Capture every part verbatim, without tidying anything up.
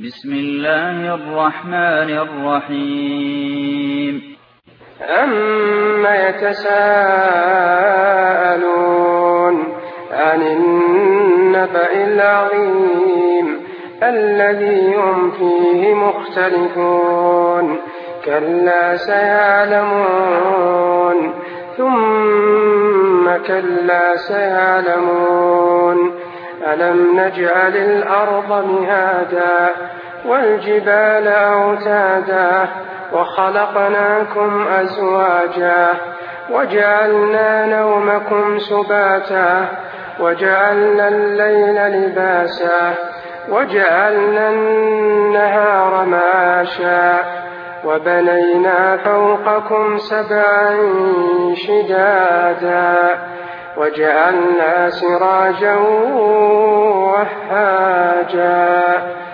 بسم الله الرحمن الرحيم عَمَّ يَتَسَاءَلُونَ عَنِ النَّبَإِ الْعَظِيمِ الَّذِي هُمْ فِيهِ مُخْتَلِفُونَ كَلَّا سَيَعْلَمُونَ ثُمَّ كَلَّا سَيَعْلَمُونَ أَلَمْ نَجْعَلِ الْأَرْضَ مِهَادًا وَالْجِبَالَ أَوْتَادًا وَخَلَقْنَاكُمْ أَزْوَاجًا وَجَعَلْنَا نَوْمَكُمْ سُبَاتًا وَجَعَلْنَا اللَّيْلَ لِبَاسًا وَجَعَلْنَا النَّهَارَ مَعَاشًا وَبَنَيْنَا فَوْقَكُمْ سَبْعًا شِدَادًا وَجَعَلْنَا سِرَاجًا وَهَّاجًا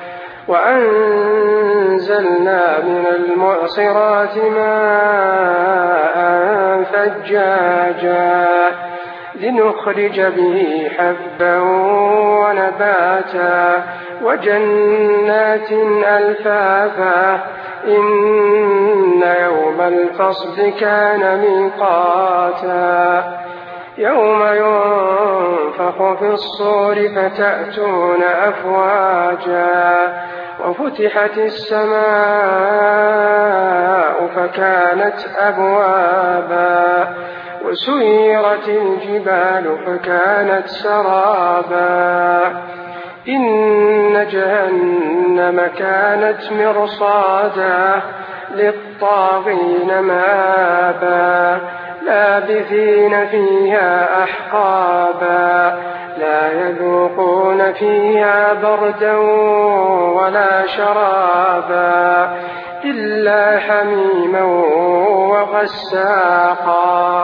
وَأَنزَلْنَا مِنَ الْمُعْصِرَاتِ مَاءً ثَجَّاجًا لِنُخْرِجَ بِهِ حَبًّا وَنَبَاتًا وَجَنَّاتٍ أَلْفَافًا إِنَّ يَوْمَ الْفَصْلِ كَانَ مِيقَاتًا يَوْمَ يُنفَخُ فِي الصُّورِ فَتَأْتُونَ أَفْوَاجًا وَفُتِحَتِ السَّمَاءُ فَكَانَتْ أَبْوَابًا وَسُيِّرَتِ الْجِبَالُ فَكَانَتْ سَرَابًا إِنَّ جَهَنَّمَ كَانَتْ مِرْصَادًا لِلطَّاغِينَ مَآبًا لَابِثِينَ فِيهَا أَحْقَابًا لَا يَذُوقُونَ فِيهَا بَرْدًا وَلَا شَرَابًا إِلَّا حَمِيمًا وَغَسَّاقًا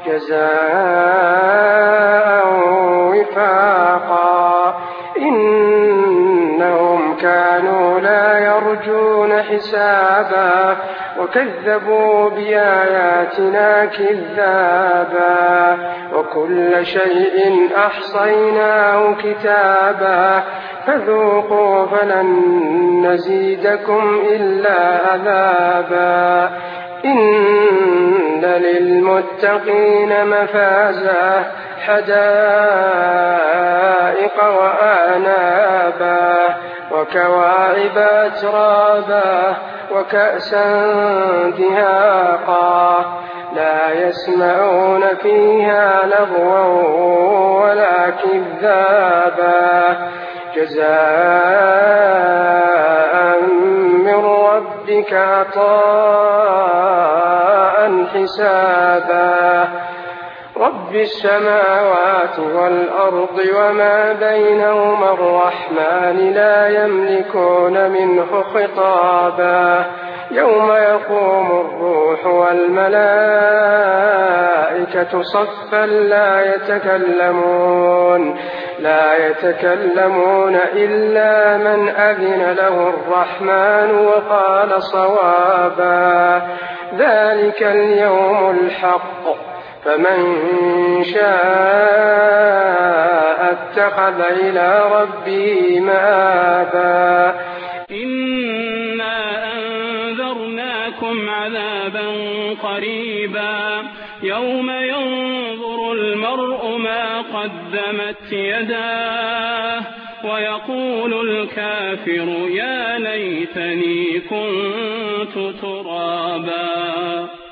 جَزَاءً وِفَاقًا إِنَّهُمْ كَانُوا لَا يَرْجُونَ حِسَابًا وَكَذَّبُوا بِآيَاتِنَا كِذَّابًا وَكُلَّ شَيْءٍ أَحْصَيْنَاهُ كِتَابًا فَذُوقُوا فَلَن نَّزِيدَكُمْ إِلَّا عَذَابًا إِنَّ لِلْمُتَّقِينَ مَفَازًا حَدَائِقَ وَأَعْنَابًا وَكَوَاعِبَ أَتْرَابًا وَكَأْسًا دِهَاقًا لَا يَسْمَعُونَ فِيهَا لَغْوًا وَلَا كِذَّابًا جَزَاءً مِّن رَّبِّكَ عَطَاءً حِسَابًا رَبِّ السَّمَاوَاتِ وَالْأَرْضِ وَمَا بَيْنَهُمَا الرَّحْمَٰنِ لَا يَمْلِكُونَ مِنْهُ خِطَابًا يَوْمَ يَقُومُ الرُّوحُ وَالْمَلَائِكَةُ صَفًّا لَّا يَتَكَلَّمُونَ لا يتكلمون إلا من أذن له الرحمن وقال صوابا ذلك اليوم الحق فمن شاء اتخذ إلى ربه مآبا إنا أنذرناكم عذابا قريبا يوم ينظر المرء ما قدمت يداه ويقول الكافر يا ليتني كنت ترابا.